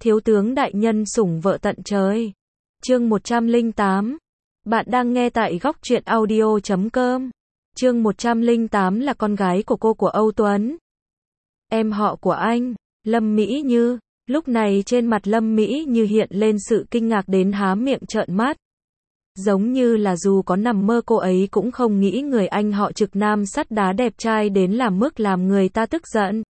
Thiếu tướng đại nhân sủng vợ tận trời. Chương 108. Bạn đang nghe tại góc truyện audio.com. Chương 108 là con gái của cô của Âu Tuấn. Em họ của anh, Lâm Mỹ Như. Lúc này trên mặt Lâm Mỹ Như hiện lên sự kinh ngạc đến há miệng trợn mắt. Giống như là dù có nằm mơ cô ấy cũng không nghĩ người anh họ Trực Nam sắt đá đẹp trai đến làm mức làm người ta tức giận.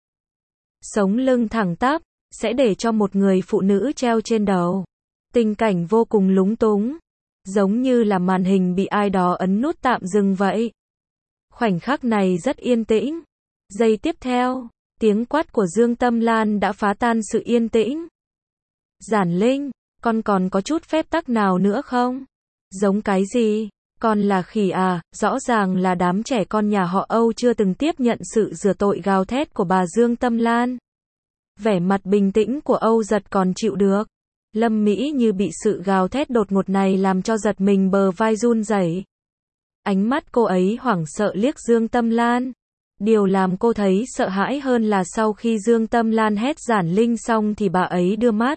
Sống lưng thẳng tắp, sẽ để cho một người phụ nữ treo trên đầu. Tình cảnh vô cùng lúng túng. Giống như là màn hình bị ai đó ấn nút tạm dừng vậy. Khoảnh khắc này rất yên tĩnh. Giây tiếp theo, tiếng quát của Dương Tâm Lan đã phá tan sự yên tĩnh. Giản Linh, con còn có chút phép tắc nào nữa không? Giống cái gì? Con là khỉ à? Rõ ràng là đám trẻ con nhà họ Âu chưa từng tiếp nhận sự rửa tội gào thét của bà Dương Tâm Lan. Vẻ mặt bình tĩnh của Âu Giật còn chịu được. Lâm Mỹ Như bị sự gào thét đột ngột này làm cho giật mình bờ vai run rẩy. Ánh mắt cô ấy hoảng sợ liếc Dương Tâm Lan. Điều làm cô thấy sợ hãi hơn là sau khi Dương Tâm Lan hét Giản Linh xong thì bà ấy đưa mắt,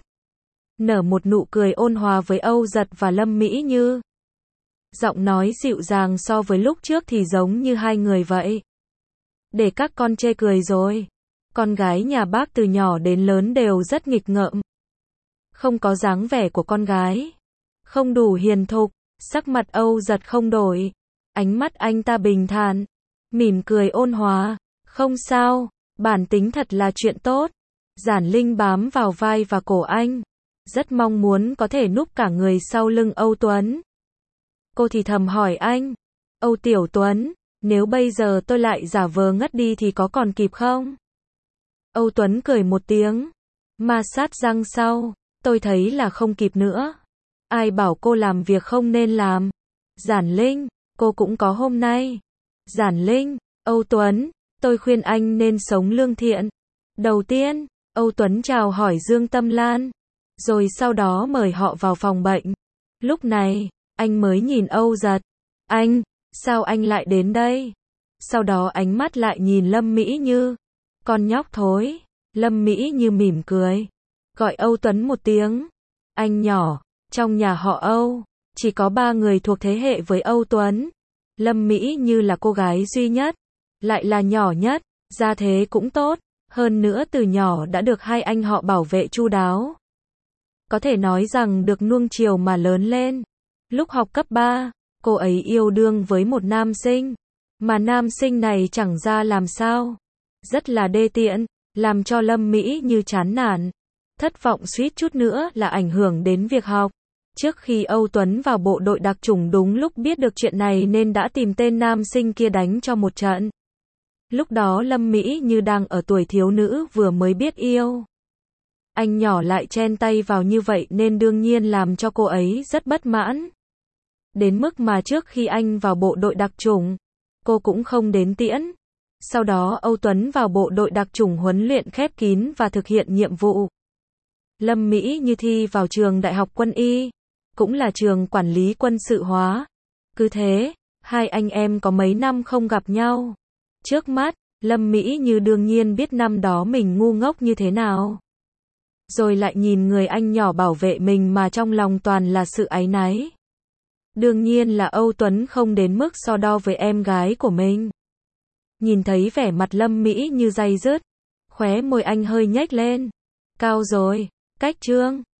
nở một nụ cười ôn hòa với Âu Giật và Lâm Mỹ Như. Giọng nói dịu dàng so với lúc trước thì giống như hai người vậy. Để các con chê cười rồi. Con gái nhà bác từ nhỏ đến lớn đều rất nghịch ngợm. Không có dáng vẻ của con gái. Không đủ hiền thục. Sắc mặt Âu Giật không đổi. Ánh mắt anh ta bình thản. Mỉm cười ôn hòa. Không sao. Bản tính thật là chuyện tốt. Giản Linh bám vào vai và cổ anh. Rất mong muốn có thể núp cả người sau lưng Âu Tuấn. Cô thì thầm hỏi anh. Âu Tiểu Tuấn, nếu bây giờ tôi lại giả vờ ngất đi thì có còn kịp không? Âu Tuấn cười một tiếng. Ma sát răng sau. Tôi thấy là không kịp nữa. Ai bảo cô làm việc không nên làm. Giản Linh, cô cũng có hôm nay. Giản Linh, Âu Tuấn, tôi khuyên anh nên sống lương thiện. Đầu tiên, Âu Tuấn chào hỏi Dương Tâm Lan. Rồi sau đó mời họ vào phòng bệnh. Lúc này, anh mới nhìn Âu Giật. Anh, sao anh lại đến đây? Sau đó ánh mắt lại nhìn Lâm Mỹ Như. Con nhóc thối. Lâm Mỹ Như mỉm cười. Gọi Âu Tuấn một tiếng. Anh nhỏ, trong nhà họ Âu, chỉ có 3 người thuộc thế hệ với Âu Tuấn. Lâm Mỹ Như là cô gái duy nhất, lại là nhỏ nhất, gia thế cũng tốt, hơn nữa từ nhỏ đã được hai anh họ bảo vệ chu đáo. Có thể nói rằng được nuông chiều mà lớn lên. Lúc học cấp 3, cô ấy yêu đương với một nam sinh, mà nam sinh này chẳng ra làm sao. Rất là đê tiện, làm cho Lâm Mỹ Như chán nản. Thất vọng suýt chút nữa là ảnh hưởng đến việc học. Trước khi Âu Tuấn vào bộ đội đặc chủng đúng lúc biết được chuyện này nên đã tìm tên nam sinh kia đánh cho một trận. Lúc đó Lâm Mỹ Như đang ở tuổi thiếu nữ vừa mới biết yêu. Anh nhỏ lại chen tay vào như vậy nên đương nhiên làm cho cô ấy rất bất mãn. Đến mức mà trước khi anh vào bộ đội đặc chủng, cô cũng không đến tiễn. Sau đó Âu Tuấn vào bộ đội đặc chủng huấn luyện khép kín và thực hiện nhiệm vụ. Lâm Mỹ Như thi vào trường Đại học Quân y, cũng là trường quản lý quân sự hóa. Cứ thế, hai anh em có mấy năm không gặp nhau. Trước mắt, Lâm Mỹ Như đương nhiên biết năm đó mình ngu ngốc như thế nào. Rồi lại nhìn người anh nhỏ bảo vệ mình mà trong lòng toàn là sự áy náy. Đương nhiên là Âu Tuấn không đến mức so đo với em gái của mình. Nhìn thấy vẻ mặt Lâm Mỹ Như day dứt, khóe môi anh hơi nhếch lên. Cao rồi, cách trương.